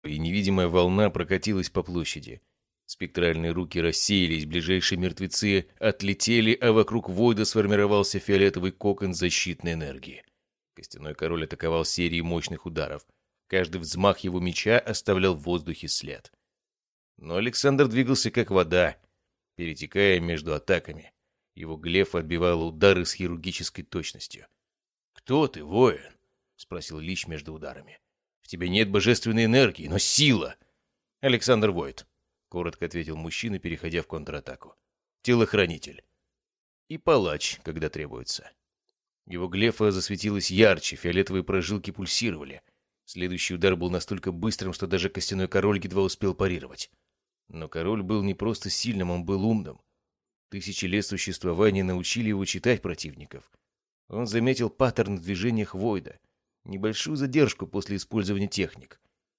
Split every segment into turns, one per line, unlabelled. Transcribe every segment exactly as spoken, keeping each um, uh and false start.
и невидимая волна прокатилась по площади. Спектральные руки рассеялись, ближайшие мертвецы отлетели, а вокруг Войда сформировался фиолетовый кокон защитной энергии. Костяной король атаковал серией мощных ударов. Каждый взмах его меча оставлял в воздухе след. Но Александр двигался как вода, перетекая между атаками. Его глеф отбивал удары с хирургической точностью. «Кто ты, воин?» — спросил Лич между ударами. «В тебе нет божественной энергии, но сила!» «Александр Войд», — коротко ответил мужчина, переходя в контратаку. «Телохранитель. И палач, когда требуется». Его глефа засветилась ярче, фиолетовые прожилки пульсировали. Следующий удар был настолько быстрым, что даже костяной король едва успел парировать. Но король был не просто сильным, он был умным. Тысячи лет существования научили его читать противников. Он заметил паттерн в движениях Войда, небольшую задержку после использования техник.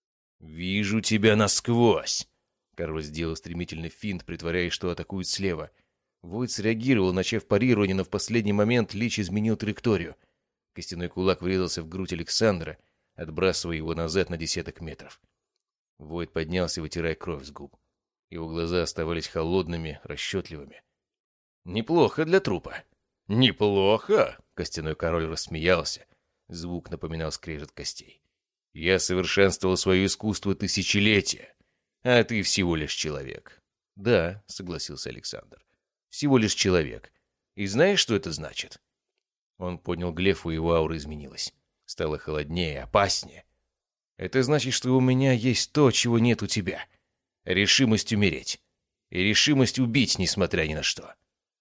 «Вижу тебя насквозь!» Король сделал стремительный финт, притворяясь, что атакует слева. Войд среагировал, начав парирование, но в последний момент Лич изменил траекторию. Костяной кулак врезался в грудь Александра, отбрасывая его назад на десяток метров. Войд поднялся, вытирая кровь с губ. Его глаза оставались холодными, расчетливыми. «Неплохо для трупа». «Неплохо!» — костяной король рассмеялся. Звук напоминал скрежет костей. «Я совершенствовал свое искусство тысячелетия, а ты всего лишь человек». «Да», — согласился Александр. «Всего лишь человек. И знаешь, что это значит?» Он поднял глефу, и его аура изменилась. Стало холоднее, опаснее. «Это значит, что у меня есть то, чего нет у тебя. Решимость умереть. И решимость убить, несмотря ни на что».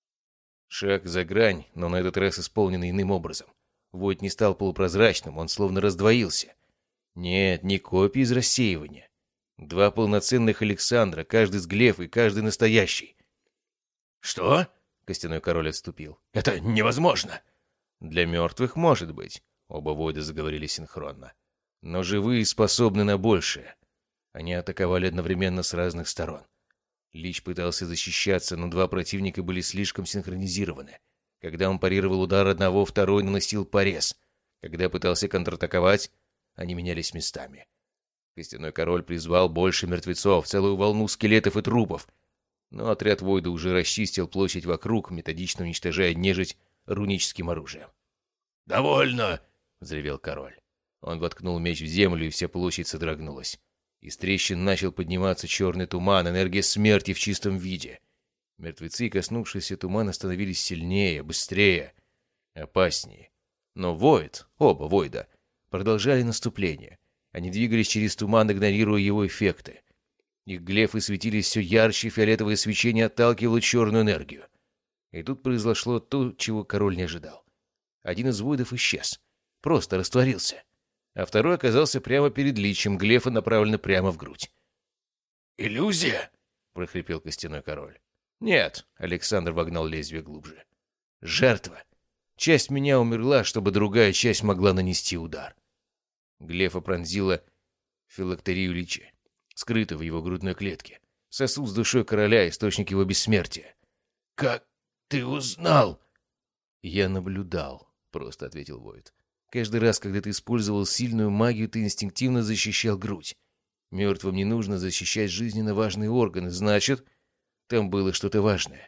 Шаг за грань, но на этот раз исполненный иным образом. Войд не стал полупрозрачным, он словно раздвоился. Нет, не копии из рассеивания. Два полноценных Александра, каждый с глефой, каждый настоящий. «Что?» — костяной король отступил. «Это невозможно!» «Для мертвых может быть», — оба Войда заговорили синхронно. «Но живые способны на большее». Они атаковали одновременно с разных сторон. Лич пытался защищаться, но два противника были слишком синхронизированы. Когда он парировал удар одного, второй наносил порез. Когда пытался контратаковать, они менялись местами. Костяной король призвал больше мертвецов, целую волну скелетов и трупов. Но отряд Войда уже расчистил площадь вокруг, методично уничтожая нежить руническим оружием. «Довольно!» — взревел король. Он воткнул меч в землю, и вся площадь содрогнулась. Из трещин начал подниматься черный туман, энергия смерти в чистом виде. Мертвецы, коснувшиеся тумана, становились сильнее, быстрее, опаснее. Но Войд, оба Войда, продолжали наступление. Они двигались через туман, игнорируя его эффекты. Их глефы светились все ярче, фиолетовое свечение отталкивало черную энергию. И тут произошло то, чего король не ожидал. Один из Войдов исчез, просто растворился. А второй оказался прямо перед Личем, глефа направлена прямо в грудь. «Иллюзия?» — прохрипел костяной король. «Нет», — Александр вогнал лезвие глубже. «Жертва. Часть меня умерла, чтобы другая часть могла нанести удар». Глефа пронзила филактерию Лича, скрытую в его грудной клетке. Сосуд с душой короля, источник его бессмертия. «Как ты узнал?» «Я наблюдал», — просто ответил Войд. «Каждый раз, когда ты использовал сильную магию, ты инстинктивно защищал грудь. Мертвым не нужно защищать жизненно важные органы, значит, там было что-то важное».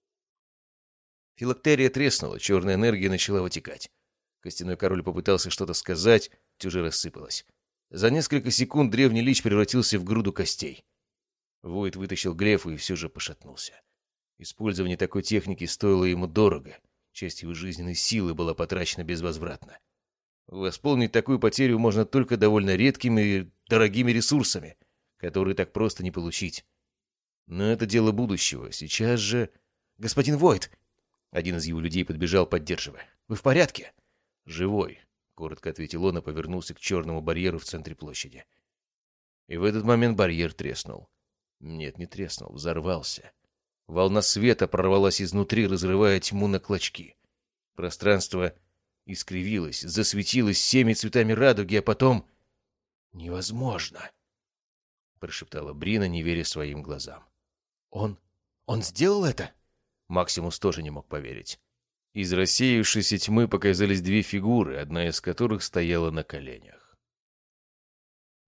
Филактерия треснула, черная энергия начала вытекать. Костяной король попытался что-то сказать, уже рассыпалась. За несколько секунд древний Лич превратился в груду костей. Войд вытащил глефу и все же пошатнулся. Использование такой техники стоило ему дорого. Часть его жизненной силы была потрачена безвозвратно. Восполнить такую потерю можно только довольно редкими и дорогими ресурсами, которые так просто не получить. Но это дело будущего. Сейчас же... «Господин Войд!» Один из его людей подбежал, поддерживая. «Вы в порядке?» «Живой», — коротко ответил он и повернулся к черному барьеру в центре площади. И в этот момент барьер треснул. Нет, не треснул, взорвался. Волна света прорвалась изнутри, разрывая тьму на клочки. Пространство искривилось, засветилось всеми цветами радуги, а потом... «Невозможно!» — прошептала Брина, не веря своим глазам. «Он... он сделал это?» Максимус тоже не мог поверить. Из рассеявшейся тьмы показались две фигуры, одна из которых стояла на коленях.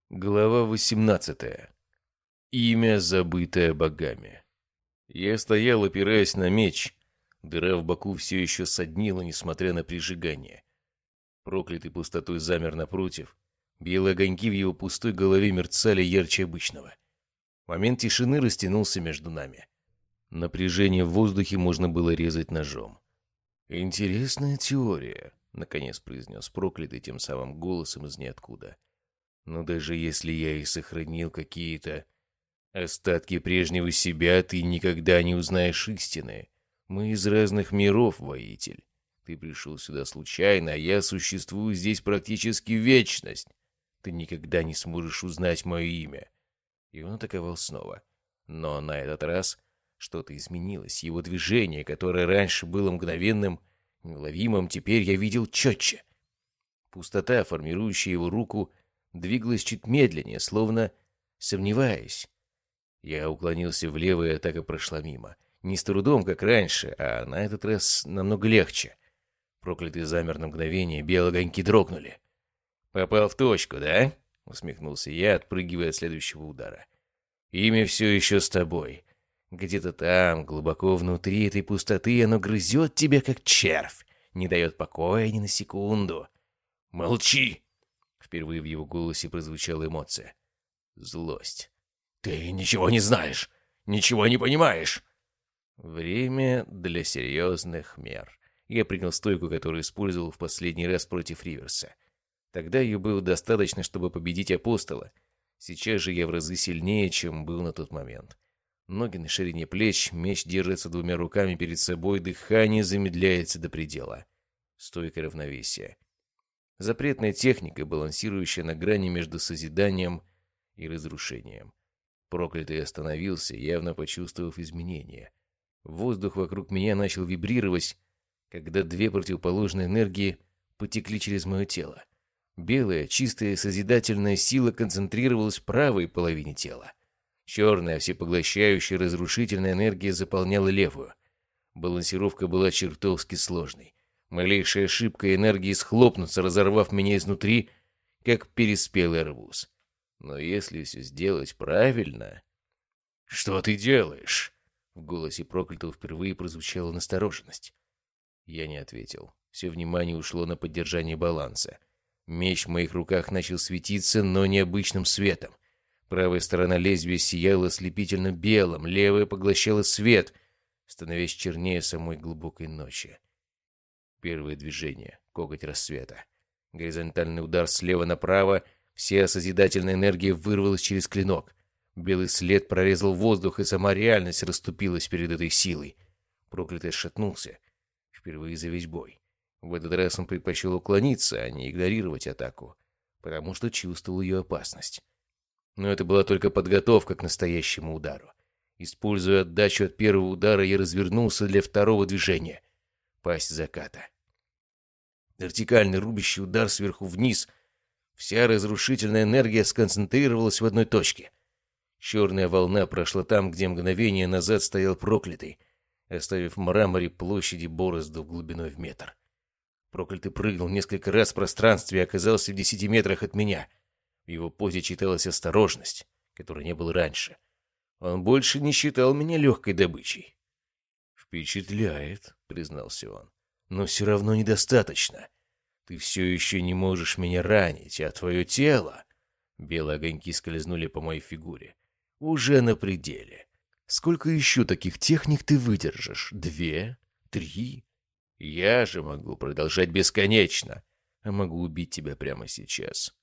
Глава восемнадцатая. Имя, забытое богами. Я стоял, опираясь на меч. Дыра в боку все еще соднила, несмотря на прижигание. Проклятый пустотой замер напротив. Белые огоньки в его пустой голове мерцали ярче обычного. Момент тишины растянулся между нами. Напряжение в воздухе можно было резать ножом. «Интересная теория», — наконец произнес проклятый тем самым голосом из ниоткуда. «Но даже если я и сохранил какие-то остатки прежнего себя, ты никогда не узнаешь истины. Мы из разных миров, воитель. Ты пришел сюда случайно, а я существую здесь практически вечность. Ты никогда не сможешь узнать мое имя». И он атаковал снова. Но на этот раз что-то изменилось. Его движение, которое раньше было мгновенным, неуловимым, теперь я видел четче. Пустота, формирующая его руку, двигалась чуть медленнее, словно сомневаясь. Я уклонился влево, и атака прошла мимо. Не с трудом, как раньше, а на этот раз намного легче. Проклятый замер на мгновение, белые огоньки дрогнули. «Попал в точку, да?» — усмехнулся я, отпрыгивая от следующего удара. «Имя все еще с тобой. Где-то там, глубоко внутри этой пустоты, оно грызет тебя, как червь, не дает покоя ни на секунду». «Молчи!» — впервые в его голосе прозвучала эмоция. Злость. «Ты ничего не знаешь, ничего не понимаешь!» Время для серьезных мер. Я принял стойку, которую использовал в последний раз против Риверса. Тогда ее было достаточно, чтобы победить апостола. Сейчас же я в разы сильнее, чем был на тот момент. Ноги на ширине плеч, меч держится двумя руками перед собой, дыхание замедляется до предела. Стойка равновесия. Запретная техника, балансирующая на грани между созиданием и разрушением. Проклятый остановился, явно почувствовав изменения. Воздух вокруг меня начал вибрировать, когда две противоположные энергии потекли через мое тело. Белая, чистая, созидательная сила концентрировалась в правой половине тела. Черная, всепоглощающая, разрушительная энергия заполняла левую. Балансировка была чертовски сложной. Малейшая ошибка энергии схлопнутся, разорвав меня изнутри, как переспелый арбуз. Но если все сделать правильно... «Что ты делаешь?» В голосе проклятого впервые прозвучала настороженность. Я не ответил. Все внимание ушло на поддержание баланса. Меч в моих руках начал светиться, но необычным светом. Правая сторона лезвия сияла ослепительно белым, левая поглощала свет, становясь чернее самой глубокой ночи. Первое движение — коготь рассвета. Горизонтальный удар слева направо, вся созидательная энергия вырвалась через клинок. Белый след прорезал воздух, и сама реальность расступилась перед этой силой. Проклятый отшатнулся. Впервые за весь бой. В этот раз он предпочел уклониться, а не игнорировать атаку, потому что чувствовал ее опасность. Но это была только подготовка к настоящему удару. Используя отдачу от первого удара, я развернулся для второго движения. Пасть заката. Вертикальный рубящий удар сверху вниз. Вся разрушительная энергия сконцентрировалась в одной точке. Черная волна прошла там, где мгновение назад стоял проклятый, оставив в мраморе площади борозду глубиной в метр. Проклятый прыгнул несколько раз в пространстве и оказался в десяти метрах от меня. В его позе читалась осторожность, которой не было раньше. Он больше не считал меня легкой добычей. «Впечатляет», — признался он, — «но все равно недостаточно. Ты все еще не можешь меня ранить, а твое тело...» Белые огоньки скользнули по моей фигуре. «Уже на пределе. Сколько еще таких техник ты выдержишь? Две? Три? Я же могу продолжать бесконечно, а могу убить тебя прямо сейчас».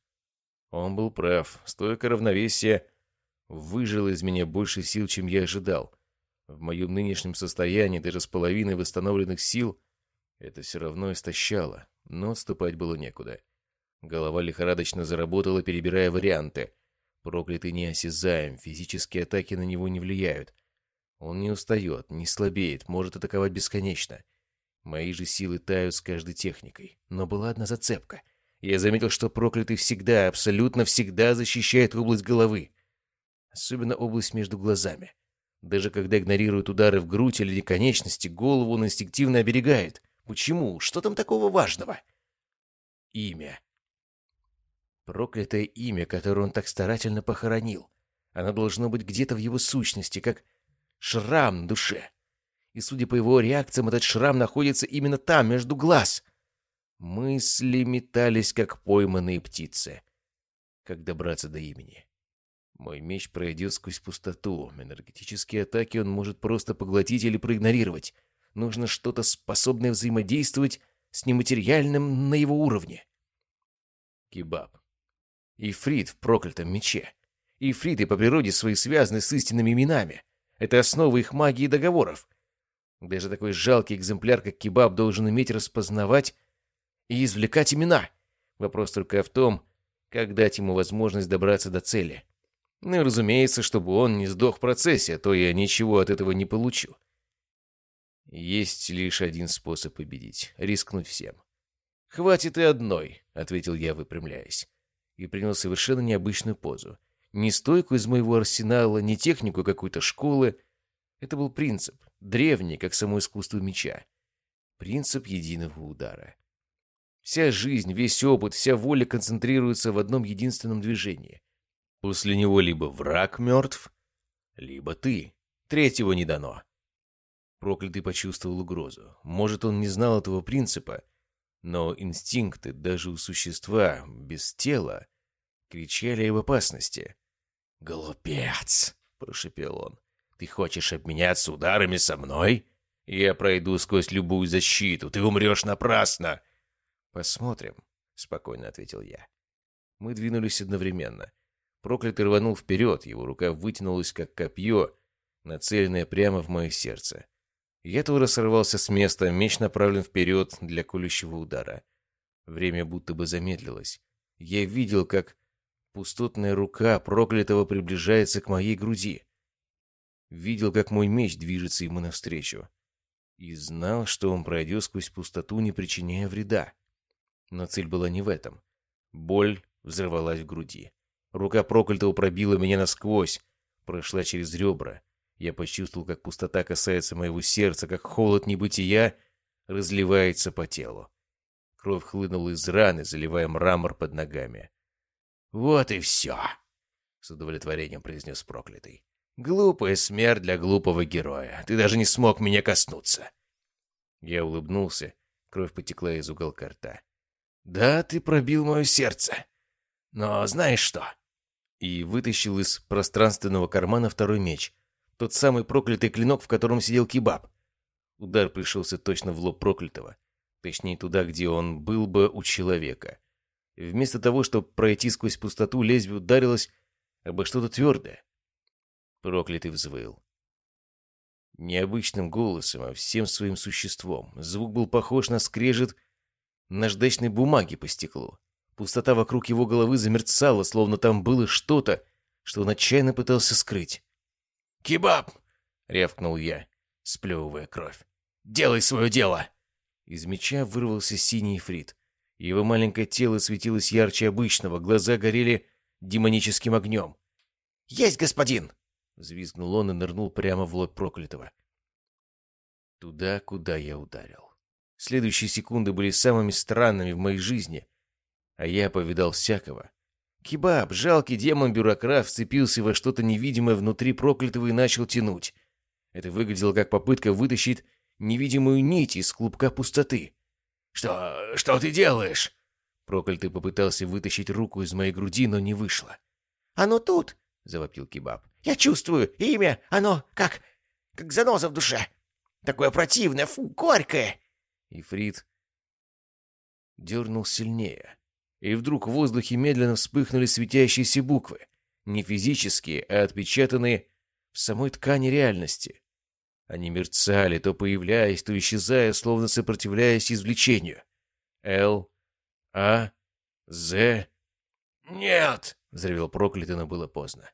Он был прав. Стойка равновесия выжила из меня больше сил, чем я ожидал. В моем нынешнем состоянии даже с половиной восстановленных сил это все равно истощало, но отступать было некуда. Голова лихорадочно заработала, перебирая варианты. Проклятый неосязаем, физические атаки на него не влияют. Он не устает, не слабеет, может атаковать бесконечно. Мои же силы тают с каждой техникой. Но была одна зацепка. Я заметил, что проклятый всегда, абсолютно всегда защищает область головы. Особенно область между глазами. Даже когда игнорирует удары в грудь или конечности, голову он инстинктивно оберегает. Почему? Что там такого важного? Имя. Проклятое имя, которое он так старательно похоронил. Оно должно быть где-то в его сущности, как шрам на душе. И, судя по его реакциям, этот шрам находится именно там, между глаз. Мысли метались, как пойманные птицы. Как добраться до имени? Мой меч пройдет сквозь пустоту. Энергетические атаки он может просто поглотить или проигнорировать. Нужно что-то, способное взаимодействовать с нематериальным на его уровне. Кебаб. Ифрит в проклятом мече. Ифриты по природе своей связаны с истинными именами. Это основа их магии и договоров. Даже такой жалкий экземпляр, как Кебаб, должен уметь распознавать и извлекать имена. Вопрос только в том, как дать ему возможность добраться до цели. Ну и разумеется, чтобы он не сдох в процессе, а то я ничего от этого не получу. Есть лишь один способ победить — рискнуть всем. «Хватит и одной», — ответил я, выпрямляясь. И принял совершенно необычную позу. Не стойку из моего арсенала, не технику какой-то школы. Это был принцип, древний, как само искусство меча. Принцип единого удара. Вся жизнь, весь опыт, вся воля концентрируются в одном единственном движении. После него либо враг мертв, либо ты. Третьего не дано. Проклятый почувствовал угрозу. Может, он не знал этого принципа, но инстинкты даже у существа без тела кричали об опасности. «Глупец!» — прошепел он. «Ты хочешь обменяться ударами со мной? Я пройду сквозь любую защиту, ты умрешь напрасно!» «Посмотрим», — спокойно ответил я. Мы двинулись одновременно. Проклятый рванул вперед, его рука вытянулась, как копье, нацеленное прямо в мое сердце. Я тоже сорвался с места, меч направлен вперед для колющего удара. Время будто бы замедлилось. Я видел, как пустотная рука проклятого приближается к моей груди. Видел, как мой меч движется ему навстречу. И знал, что он пройдет сквозь пустоту, не причиняя вреда. Но цель была не в этом. Боль взорвалась в груди. Рука проклятого пробила меня насквозь, прошла через ребра. Я почувствовал, как пустота касается моего сердца, как холод небытия разливается по телу. Кровь хлынула из раны, заливая мрамор под ногами. «Вот и все!» — с удовлетворением произнес проклятый. «Глупая смерть для глупого героя. Ты даже не смог меня коснуться!» Я улыбнулся. Кровь потекла из уголка рта. «Да, ты пробил мое сердце. Но знаешь что?» И вытащил из пространственного кармана второй меч. Тот самый проклятый клинок, в котором сидел Кебаб. Удар пришелся точно в лоб проклятого. Точнее, туда, где он был бы у человека. И вместо того, чтобы пройти сквозь пустоту, лезвие ударилось обо что-то твердое. Проклятый взвыл. Необычным голосом, а всем своим существом. Звук был похож на скрежет наждачной бумаги по стеклу. Пустота вокруг его головы замерцала, словно там было что-то, что он отчаянно пытался скрыть. «Кебаб!» — рявкнул я, сплевывая кровь. «Делай свое дело!» Из меча вырвался синий ифрит. Его маленькое тело светилось ярче обычного, глаза горели демоническим огнем. «Есть, господин!» — взвизгнул он и нырнул прямо в лоб проклятого. Туда, куда я ударил. Следующие секунды были самыми странными в моей жизни, а я повидал всякого. Кебаб, жалкий демон-бюрократ, вцепился во что-то невидимое внутри проклятого и начал тянуть. Это выглядело как попытка вытащить невидимую нить из клубка пустоты. «Что... что ты делаешь?» Проклятый попытался вытащить руку из моей груди, но не вышло. «Оно тут!» — завопил Кебаб. «Я чувствую имя! Оно как... как заноза в душе! Такое противное, фу, горькое!» Ифрит дернул сильнее. И вдруг в воздухе медленно вспыхнули светящиеся буквы. Не физические, а отпечатанные в самой ткани реальности. Они мерцали, то появляясь, то исчезая, словно сопротивляясь извлечению. Л, А, З... «Нет!» — взревел проклятый, но было поздно.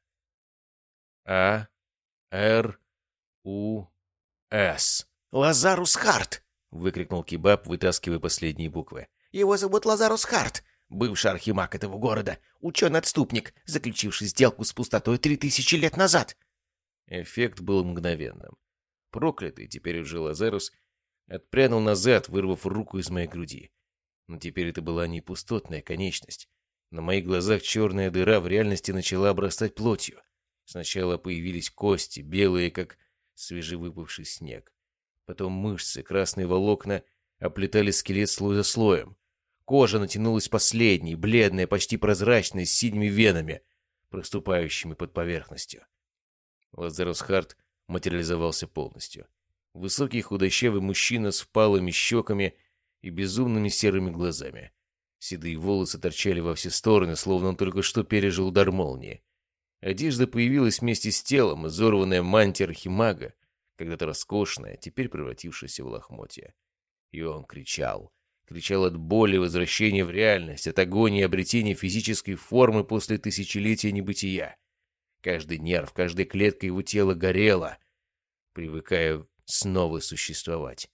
А, Р, У, С. «Лазарус Харт!» — выкрикнул Кебаб, вытаскивая последние буквы. «Его зовут Лазарус Харт, бывший архимаг этого города, ученый-отступник, заключивший сделку с пустотой три тысячи лет назад». Эффект был мгновенным. Проклятый, теперь уже Лазарус, отпрянул назад, вырвав руку из моей груди. Но теперь это была не пустотная конечность. На моих глазах черная дыра в реальности начала обрастать плотью. Сначала появились кости, белые, как свежевыпавший снег. Потом мышцы, красные волокна оплетали скелет слой за слоем. Кожа натянулась последней, бледная, почти прозрачная, с синими венами, проступающими под поверхностью. Лазарус Харт материализовался полностью. Высокий худощавый мужчина с впалыми щеками и безумными серыми глазами. Седые волосы торчали во все стороны, словно он только что пережил удар молнии. Одежда появилась вместе с телом, изорванная мантия архимага, когда-то роскошная, теперь превратившаяся в лохмотья. И он кричал. Кричал от боли возвращения в реальность, от агонии обретения физической формы после тысячелетия небытия. Каждый нерв, каждая клетка его тела горела, привыкая снова существовать.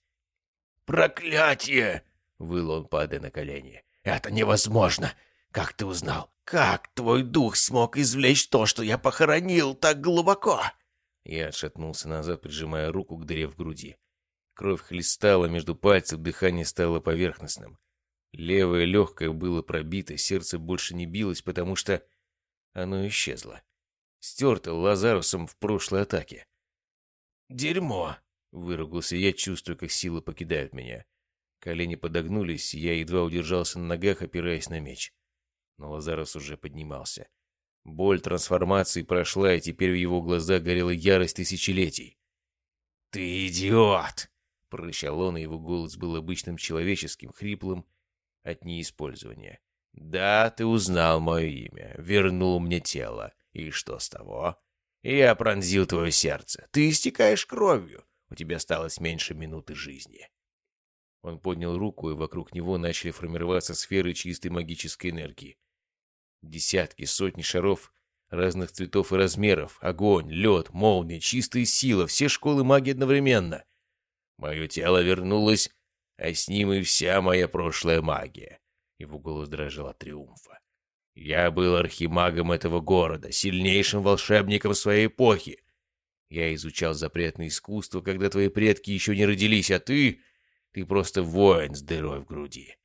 «Проклятие!» — выл он, падая на колени. «Это невозможно! Как ты узнал? Как твой дух смог извлечь то, что я похоронил так глубоко?» Я отшатнулся назад, прижимая руку к дыре в груди. Кровь хлестала между пальцев, дыхание стало поверхностным. Левое легкое было пробито, сердце больше не билось, потому что оно исчезло. Стерто Лазарусом в прошлой атаке. «Дерьмо!» — выругался я, чувствуя, как силы покидают меня. Колени подогнулись, и я едва удержался на ногах, опираясь на меч. Но Лазарус уже поднимался. Боль трансформации прошла, и теперь в его глазах горела ярость тысячелетий. «Ты идиот!» — прорычал он, и его голос был обычным человеческим, хриплым от неиспользования. «Да, ты узнал мое имя, вернул мне тело. И что с того? Я пронзил твое сердце. Ты истекаешь кровью. У тебя осталось меньше минуты жизни». Он поднял руку, и вокруг него начали формироваться сферы чистой магической энергии. Десятки, сотни шаров разных цветов и размеров. Огонь, лед, молния, чистая сила. Все школы магии одновременно. Мое тело вернулось, а с ним и вся моя прошлая магия. Его голос дрожал от триумфа. Я был архимагом этого города, сильнейшим волшебником своей эпохи. Я изучал запретное искусство, когда твои предки еще не родились, а ты... Ты просто воин с дырой в груди.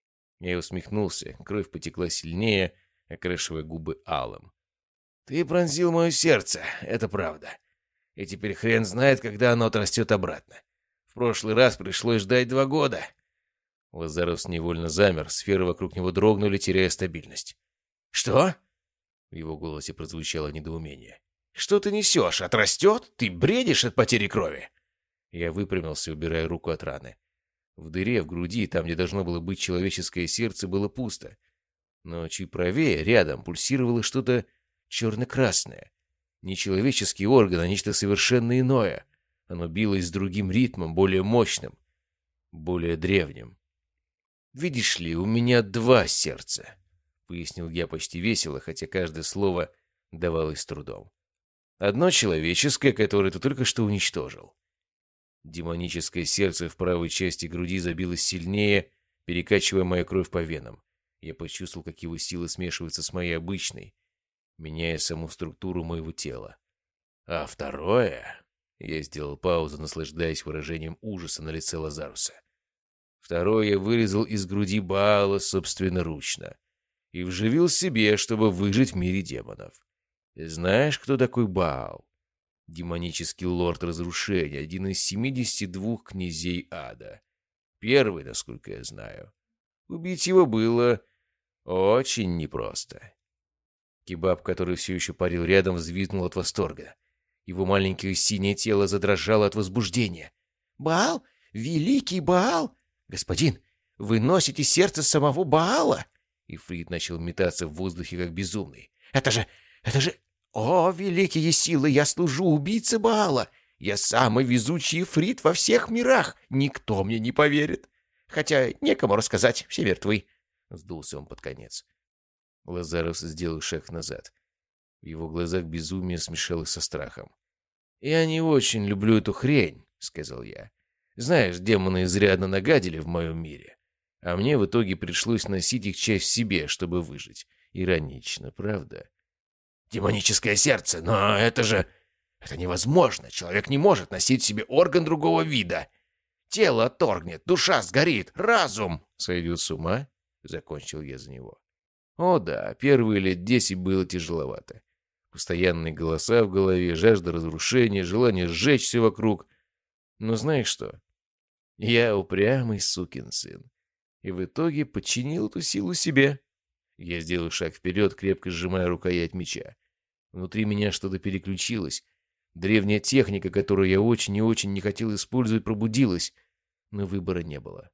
Я усмехнулся, кровь потекла сильнее, окрашивая губы алым. Ты пронзил мое сердце, это правда. И теперь хрен знает, когда оно отрастет обратно. В прошлый раз пришлось ждать два года. Лазарус невольно замер, сферы вокруг него дрогнули, теряя стабильность. «Что?» — в его голосе прозвучало недоумение. «Что ты несешь? Отрастет? Ты бредишь от потери крови?» Я выпрямился, убирая руку от раны. В дыре, в груди, там, где должно было быть человеческое сердце, было пусто. Но чуть правее, рядом, пульсировало что-то черно-красное. Не человеческий орган, а нечто совершенно иное. Оно билось с другим ритмом, более мощным, более древним. «Видишь ли, у меня два сердца», — пояснил я почти весело, хотя каждое слово давалось с трудом. «Одно человеческое, которое ты только что уничтожил». Демоническое сердце в правой части груди забилось сильнее, перекачивая мою кровь по венам. Я почувствовал, как его сила смешивается с моей обычной, меняя саму структуру моего тела. А второе... Я сделал паузу, наслаждаясь выражением ужаса на лице Лазаруса. Второе я вырезал из груди Баала собственноручно и вживил себе, чтобы выжить в мире демонов. Знаешь, кто такой Баал? Демонический лорд разрушения, один из семидесяти двух князей ада. Первый, насколько я знаю. Убить его было очень непросто. Кебаб, который все еще парил рядом, взвизгнул от восторга. Его маленькое синее тело задрожало от возбуждения. «Баал? Великий Баал? Господин, вы носите сердце самого Баала?» Ифрит начал метаться в воздухе, как безумный. «Это же... это же... О, великие силы! Я служу убийце Баала! Я самый везучий Ифрит во всех мирах! Никто мне не поверит! Хотя некому рассказать, все мертвы!» Сдулся он под конец. Лазарус сделал шаг назад. В его глазах безумие смешалось со страхом. «Я не очень люблю эту хрень», — сказал я. «Знаешь, демоны изрядно нагадили в моем мире. А мне в итоге пришлось носить их часть в себе, чтобы выжить. Иронично, правда?» «Демоническое сердце, но это же... это невозможно. Человек не может носить в себе орган другого вида. Тело отторгнет, душа сгорит, разум...» «Сойдет с ума?» — закончил я за него. О да, первые лет десять было тяжеловато. Постоянные голоса в голове, жажда разрушения, желание сжечь все вокруг. Но знаешь что? Я упрямый сукин сын. И в итоге подчинил эту силу себе. Я сделал шаг вперед, крепко сжимая рукоять меча. Внутри меня что-то переключилось. Древняя техника, которую я очень и очень не хотел использовать, пробудилась. Но выбора не было.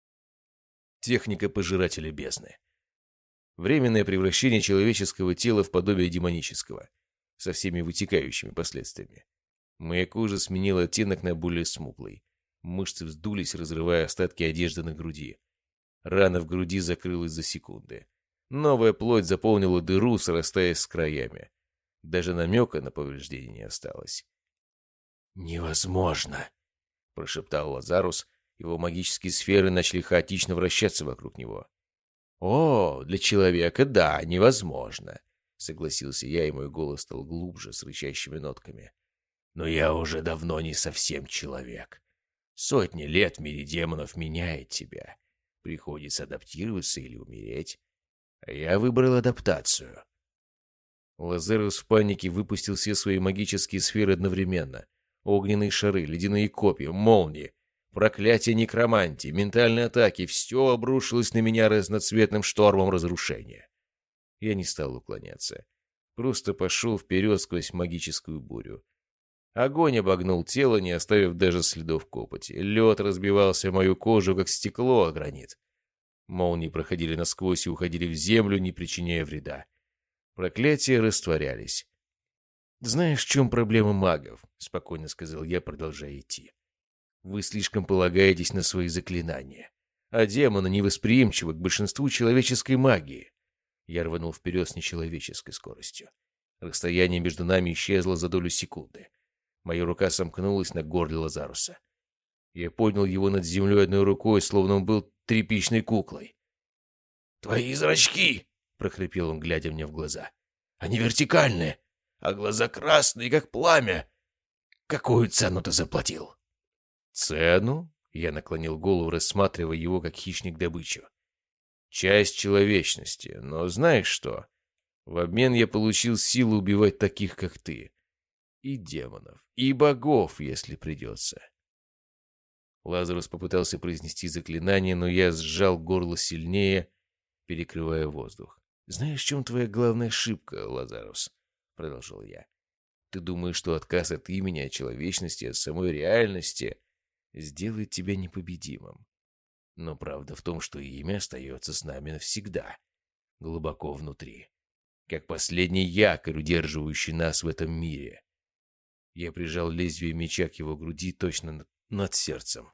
Техника пожирателя бездны. Временное превращение человеческого тела в подобие демонического, со всеми вытекающими последствиями. Моя кожа сменила оттенок на более смуглый. Мышцы вздулись, разрывая остатки одежды на груди. Рана в груди закрылась за секунды. Новая плоть заполнила дыру, срастаясь с краями. Даже намека на повреждение не осталось. «Невозможно!» — прошептал Лазарус. Его магические сферы начали хаотично вращаться вокруг него. «О, для человека, да, невозможно», — согласился я, и мой голос стал глубже, с рычащими нотками. «Но я уже давно не совсем человек. Сотни лет в мире демонов меняет тебя. Приходится адаптироваться или умереть. А я выбрал адаптацию». Лазарус в панике выпустил все свои магические сферы одновременно. Огненные шары, ледяные копья, молнии. Проклятие некромантии, ментальные атаки — все обрушилось на меня разноцветным штормом разрушения. Я не стал уклоняться. Просто пошел вперед сквозь магическую бурю. Огонь обогнул тело, не оставив даже следов копоти. Лед разбивался о мою кожу, как стекло о гранит. Молнии проходили насквозь и уходили в землю, не причиняя вреда. Проклятия растворялись. «Знаешь, в чем проблема магов?» — спокойно сказал я, продолжая идти. «Вы слишком полагаетесь на свои заклинания, а демоны невосприимчивы к большинству человеческой магии». Я рванул вперед с нечеловеческой скоростью. Расстояние между нами исчезло за долю секунды. Моя рука сомкнулась на горле Лазаруса. Я поднял его над землей одной рукой, словно он был тряпичной куклой. «Твои зрачки!» — прохрипел он, глядя мне в глаза. «Они вертикальные, а глаза красные, как пламя. Какую цену ты заплатил?» «Цену?» — я наклонил голову, рассматривая его как хищник добычу. «Часть человечности, но знаешь что? В обмен я получил силу убивать таких, как ты. И демонов, и богов, если придется». Лазарус попытался произнести заклинание, но я сжал горло сильнее, перекрывая воздух. «Знаешь, в чем твоя главная ошибка, Лазарус?» — продолжил я. «Ты думаешь, что отказ от имени, от человечности, от самой реальности сделает тебя непобедимым. Но правда в том, что имя остается с нами навсегда, глубоко внутри, как последний якорь, удерживающий нас в этом мире». Я прижал лезвие меча к его груди точно над, над сердцем.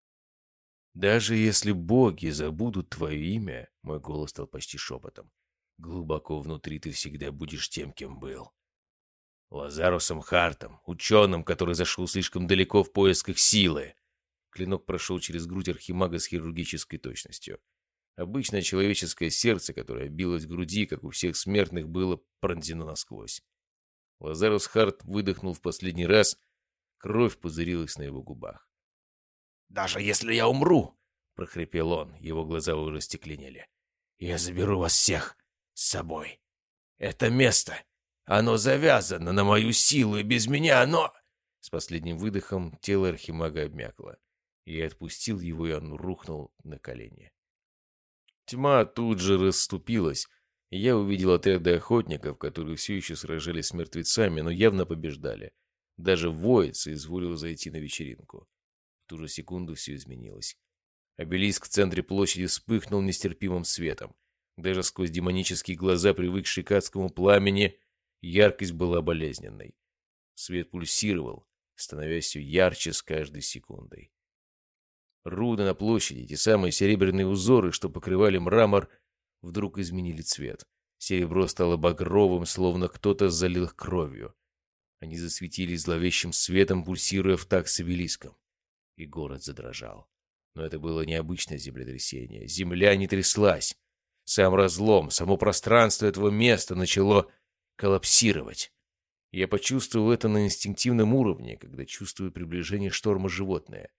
«Даже если боги забудут твое имя», — мой голос стал почти шепотом, «глубоко внутри ты всегда будешь тем, кем был. Лазарусом Хартом, ученым, который зашел слишком далеко в поисках силы». Клинок прошел через грудь архимага с хирургической точностью. Обычное человеческое сердце, которое билось в груди, как у всех смертных, было пронзено насквозь. Лазарус Харт выдохнул в последний раз, кровь пузырилась на его губах. «Даже если я умру», — прохрипел он, его глаза уже стекленели, — «я заберу вас всех с собой. Это место, оно завязано на мою силу, и без меня оно...» С последним выдохом тело архимага обмякло. Я отпустил его, и он рухнул на колени. Тьма тут же расступилась, и я увидел отряды охотников, которые все еще сражались с мертвецами, но явно побеждали. Даже воин соизволил зайти на вечеринку. В ту же секунду все изменилось. Обелиск в центре площади вспыхнул нестерпимым светом. Даже сквозь демонические глаза, привыкшие к адскому пламени, яркость была болезненной. Свет пульсировал, становясь все ярче с каждой секундой. Руны на площади, те самые серебряные узоры, что покрывали мрамор, вдруг изменили цвет. Серебро стало багровым, словно кто-то залил их кровью. Они засветились зловещим светом, пульсируя в такт с обелиском. И город задрожал. Но это было необычное землетрясение. Земля не тряслась. Сам разлом, само пространство этого места начало коллапсировать. Я почувствовал это на инстинктивном уровне, когда чувствую приближение шторма животное.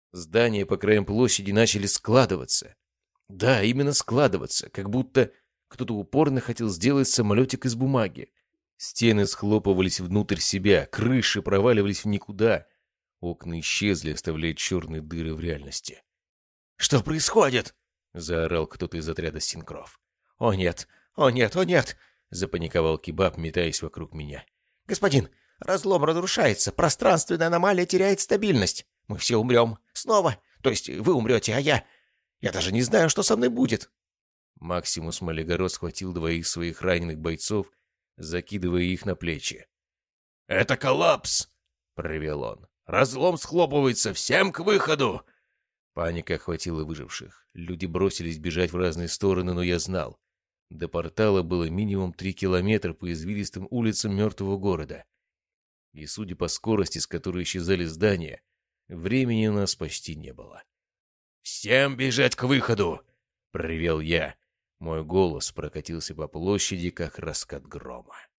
Здания по краям площади начали складываться. Да, именно складываться, как будто Кто-то упорно хотел сделать самолетик из бумаги. Стены схлопывались внутрь себя, крыши проваливались в никуда. Окна исчезли, оставляя черные дыры в реальности.
«Что происходит?»
— заорал кто-то из отряда синкров.
«О нет! О нет! О нет!»
— запаниковал Кебаб, метаясь вокруг меня.
«Господин, разлом разрушается, пространственная аномалия теряет стабильность. Мы все умрем. Снова. То есть вы умрете, а я... Я даже не знаю, что со мной будет».
Максимус Малигород схватил двоих своих раненых бойцов, закидывая их на плечи.
«Это коллапс!»
— проревел он.
«Разлом схлопывается! Всем к выходу!»
Паника охватила выживших. Люди бросились бежать в разные стороны, но я знал. До портала было минимум три километра по извилистым улицам мертвого города. И, судя по скорости, с которой исчезали здания, времени у нас почти не было.
«Всем бежать к выходу!»
— проревел я. Мой голос прокатился по площади, как раскат грома.